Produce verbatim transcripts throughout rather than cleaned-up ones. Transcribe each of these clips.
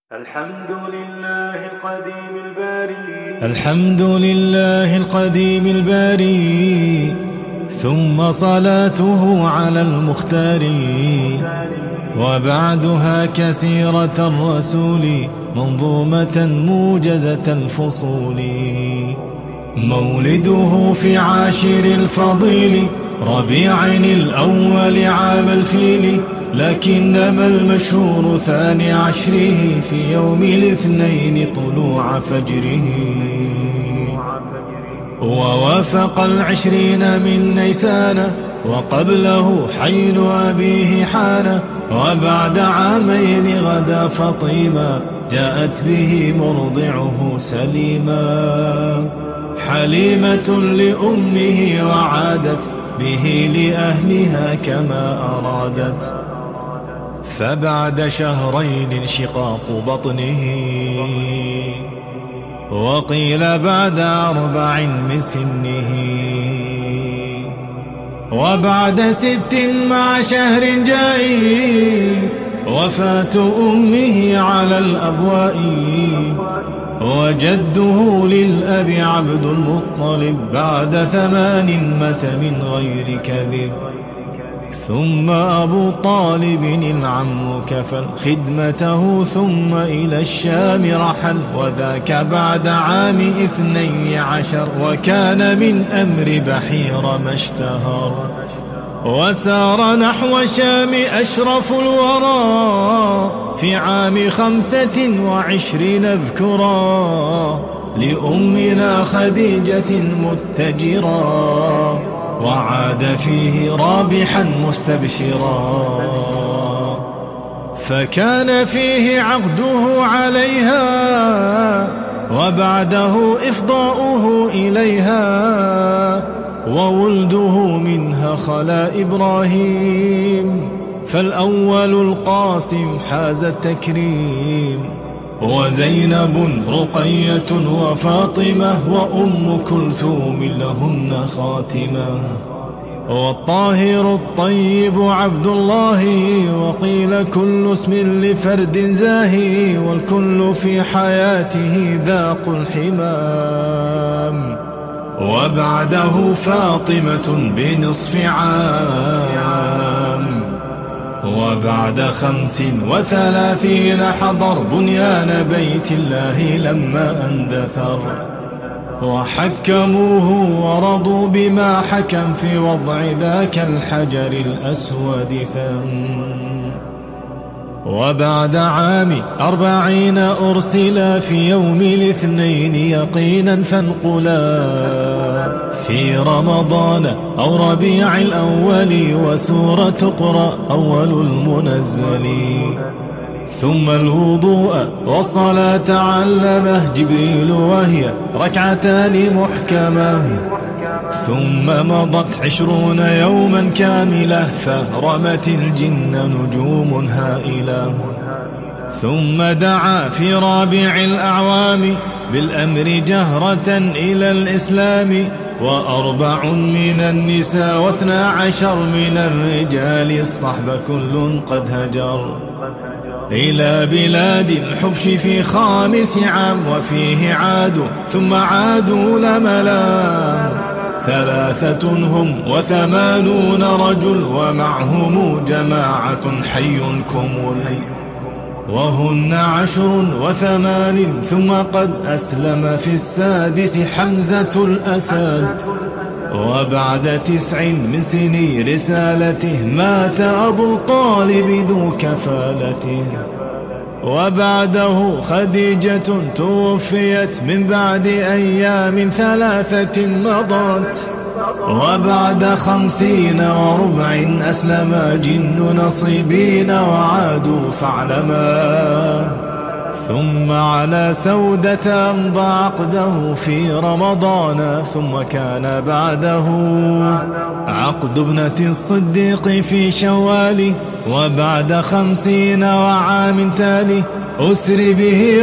الحمد لله القديم الباري الحمد لله القديم الباري ثم صلاته على المختار وبعدها كسيرة الرسول منظومة موجزة الفصول. مولده في عاشر الفضيل ربيع الأول عام الفيل، لكنما المشهور ثاني عشره في يوم الاثنين طلوع فجره، ووافق العشرين من نيسان وقبله حين أبيه حان، وبعد عامين غدا فطيما جاءت به مرضعه سليما. حليمة لأمه وعادت به لأهلها كما أرادت، فبعد شهرين انشقاق بطنه، وقيل بعد أربع من سنه، وبعد ست مع شهر جاء وفاة أمه على الأبواء، وجده للأب عبد المطلب بعد ثمان مات من غير كذب. ثم أبو طالب العم كفل خدمته ثم إلى الشام رحل، وذاك بعد عام اثني عشر، وكان من أمر بحير ما اشتهر. وسار نحو شام أشرف الورى في عام خمسة وعشرين اذكرا، لأمنا خديجة متجرا، وعاد فيه رابحا مستبشرا. فكان فيه عقده عليها وبعده إفضاؤه إليها، وولده منها خلا إبراهيم، فالأول القاسم حاز التكريم، وزينب رقية وفاطمة وأم كلثوم لهن خاتمة، والطاهر الطيب عبد الله، وقيل كل اسم لفرد زاهي، والكل في حياته ذاق الحمام. وبعده فاطمة بنصف عام، وبعد خمس وثلاثين حضر بنيان بيت الله لما اندثر، وحكموه ورضوا بما حكم في وضع ذاك الحجر الأسود ثم. وبعد عام أربعين أرسلا في يوم الاثنين يقينا فانقلا في رمضان أو ربيع الأول، وسورة تقرأ أول المنزل. ثم الوضوء والصلاة علمه جبريل وهي ركعتان محكمة، ثم مضت عشرون يوما كاملة فرمت الجن نجوم هائلة. ثم دعا في رابع الأعوام بالأمر جهرة إلى الإسلام، وأربع من النساء واثنا عشر من الرجال الصحب كل قد هجر إلى بلاد الحبش في خامس عام، وفيه عادوا ثم عادوا لملام. ثلاثة هم وثمانون رجل ومعهم جماعة حي كمل، وهن عشر وثمان. ثم قد أسلم في السادس حمزة الأسد، وبعد تسع من سني رسالته مات أبو طالب ذو كفالته. وبعده خديجة توفيت من بعد أيام ثلاثة مضت، وبعد خمسين وربع أسلم جن نصيبين وعادوا فاعلما. ثم على سودة أمضى عقده في رمضان، ثم كان بعده عقد ابنة الصديق في شوال. وبعد خمسين وعام تالي أسر به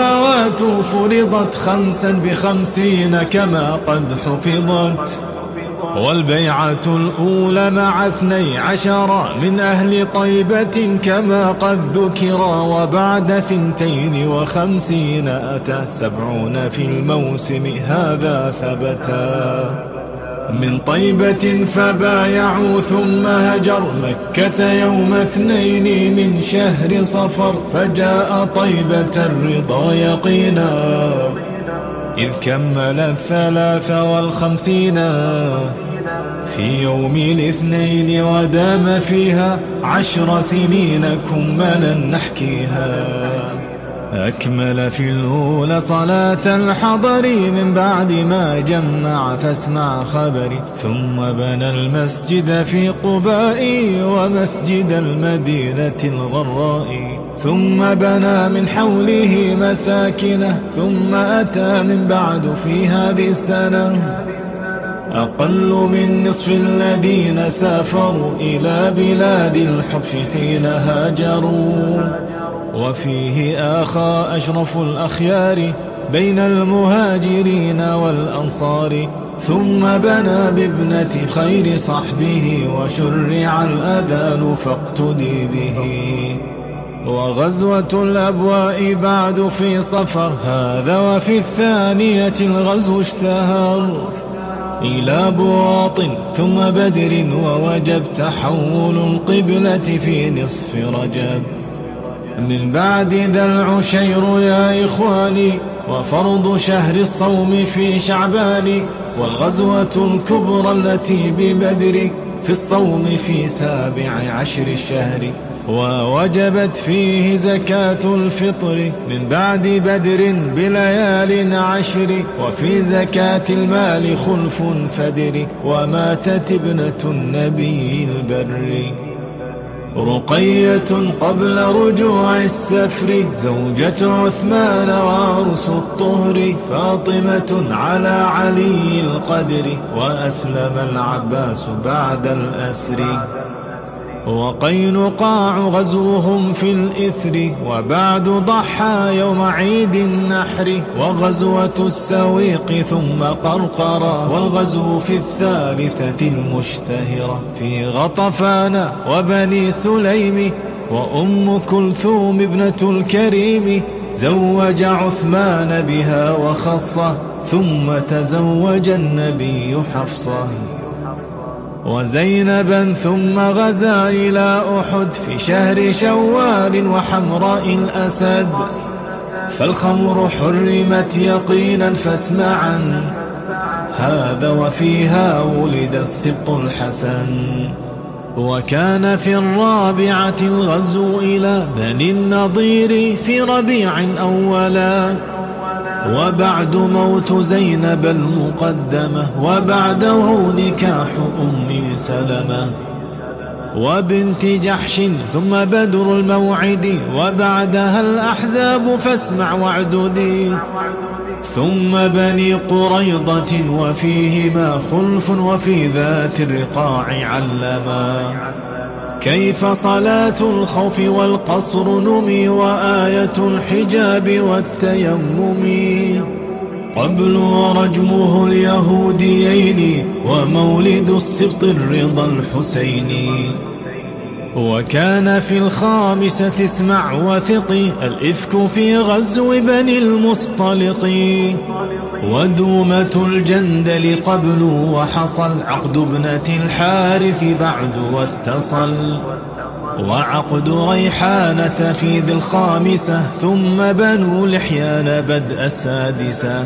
والصلوات فرضت خمسا بخمسين كما قد حفظت، والبيعة الأولى مع اثني عشر من أهل طيبة كما قد ذكر، وبعد ثنتين وخمسين أتى سبعون في الموسم هذا ثبتا. من طيبة فبايعوا ثم هجر مكة يوم اثنين من شهر صفر، فجاء طيبة الرضا يقينا إذ كمل الثلاث والخمسين في يوم الاثنين، ودام فيها عشر سنين كملا نحكيها. أكمل في الأولى صلاة الحضر من بعد ما جمع فاسمع خبري، ثم بنى المسجد في قباء ومسجد المدينة الغراء، ثم بنى من حوله مساكنه، ثم أتى من بعد في هذه السنة أقل من نصف الذين سافروا إلى بلاد الحبش حين هاجروا، وفيه آخى أشرف الأخيار بين المهاجرين والأنصار، ثم بنى بابنة خير صحبه وشرع الأذان فاقتدي به. وغزوة الأبواء بعد في صفر هذا، وفي الثانية الغزو اشتهر إلى بواط ثم بدر ووجب تحول القبلة في نصف رجب. من بعد ذا العشير يا إخواني، وفرض شهر الصوم في شعبان، والغزوة الكبرى التي ببدر في الصوم في سابع عشر الشهر، ووجبت فيه زكاة الفطر من بعد بدر بليال عشر، وفي زكاة المال خلف فدر، وماتت ابنة النبي البر رقية قبل رجوع السفر، زوجة عثمان وعرس الطهر، فاطمة على علي القدر، وأسلم العباس بعد الأسر. وقينقاع غزوهم في الإثر، وبعد ضحى يوم عيد النحر، وغزوة السويق ثم قرقرة، والغزو في الثالثة المشتهرة في غطفان وبني سليم، وأم كلثوم ابنة الكريم زوج عثمان بها وخصه، ثم تزوج النبي حفصه وزينبا، ثم غزا إلى أحد في شهر شوال وحمراء الأسد، فالخمر حرمت يقينا فاسمعا هذا، وفيها ولد السبط الحسن. وكان في الرابعة الغزو إلى بني النضير في ربيع أولا، وبعد موت زينب المقدمة، وبعده نكاح أم سلمة وبنت جحش، ثم بدر الموعد، وبعدها الأحزاب فاسمع واعددي، ثم بني قريضة وفيهما خلف، وفي ذات الرقاع علما. كيف صلاة الخوف والقصر نمي، وآية الحجاب والتيمم قبل ورجمه اليهوديين، ومولد السبط الرضا الحسيني. وكان في الخامسة اسمع وثقي الإفك في غزو بني المصطلق، ودومة الجندل قبل وحصل عقد ابنة الحارث بعد واتصل، وعقد ريحانة في ذي الخامسة، ثم بنو لحيان بدء السادسة،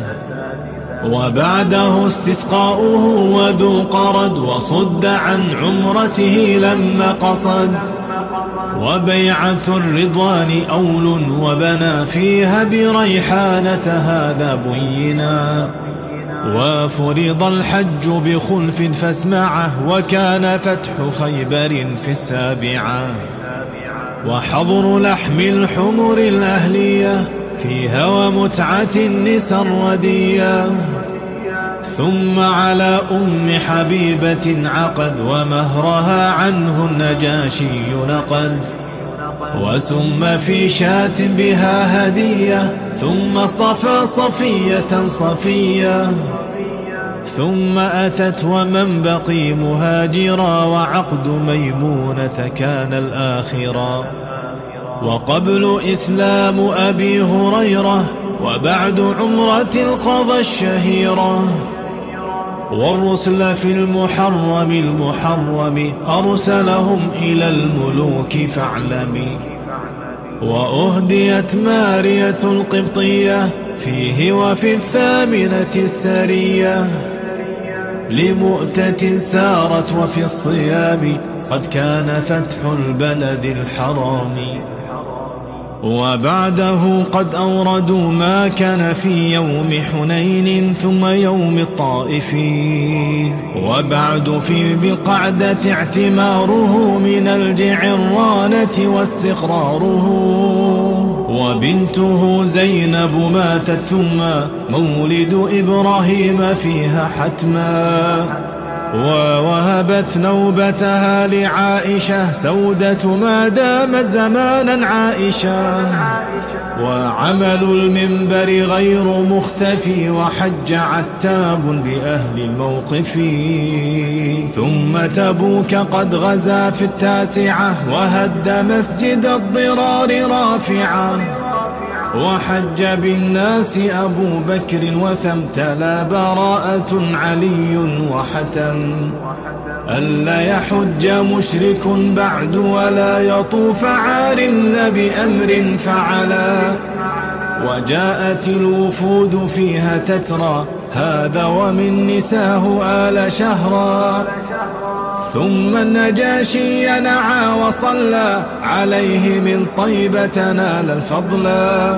وبعده استسقاؤه وذو قرد، وصد عن عمرته لما قصد، وبيعة الرضوان أول، وبنى فيها بريحانة هذا بينا، وفرض الحج بخلف فاسمعه، وكان فتح خيبر في السابعة، وحظر لحم الحمر الأهلية فيها، ومتعة النساء الردية، ثم على أم حبيبة عقد، ومهرها عنه النجاشي نقد، وسم في شاة بها هدية، ثم اصطفى صفية صفية، ثم أتت ومن بقي مهاجرا، وعقد ميمونة كان الآخرا. وقبل إسلام أبي هريرة، وبعد عمرة القضى الشهيرة، والرسل في المحرم المحرم أرسلهم إلى الملوك فاعلمي. وأهديت مارية القبطية فيه وفي الثامنة السرية، لمؤتة سارت وفي الصيام قد كان فتح البلد الحرام. وبعده قد أوردوا ما كان في يوم حنين ثم يوم الطائف، وبعد في ذي القعدة اعتماره من الجعرانة واستقراره. وبنته زينب ماتت ثم مولد إبراهيم فيها حتما، ووهبت نوبتها لعائشة سودة ما دامت زمانا عائشة. وعمل المنبر غير مختفي، وحج عتاب بأهل الموقف. ثم تبوك قد غزا في التاسعة، وهد مسجد الضرار رافعا. وحج بالناس أبو بكر وثم، تلا براءة علي وحتم. ألا يحج مشرك بعد ولا يطوف عار بأمر فعلا. وجاءت الوفود فيها تترى، هذا ومن نساه آل شهرا. ثم النجاشي نعى وصلى عليه من طيبة نال الفضلا.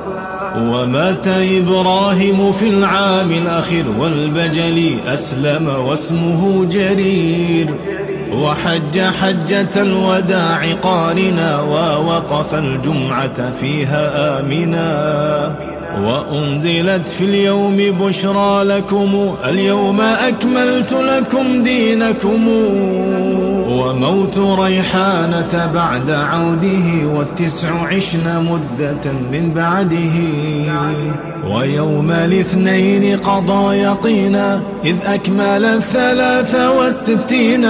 ومات إبراهيم في العام الأخير، والبجل أسلم واسمه جرير. وحج حجة الوداع قارنا، ووقف الجمعة فيها آمنا. وأنزلت في اليوم بشرى لكم، اليوم أكملت لكم دينكم. وموت ريحانة بعد عوده، والتسع عشن مدة من بعده. ويوم الاثنين قضى يقينا، إذ أكمل الثلاث والستين.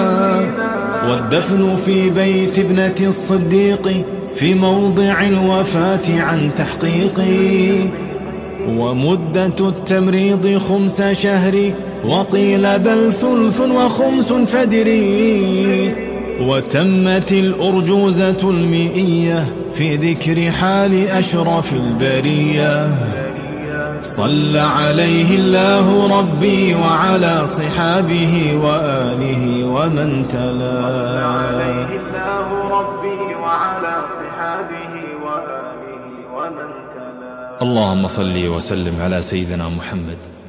والدفن في بيت ابنة الصديق، في موضع الوفاة عن تحقيقي. ومدة التمريض خمس شهر، وقيل بل ثلث وخمس فدري. وتمت الأرجوزة المئية، في ذكر حال أشرف البرية. صلى عليه الله ربي، وعلى صحابه وآله ومن تلا. اللهم صل وسلم على سيدنا محمد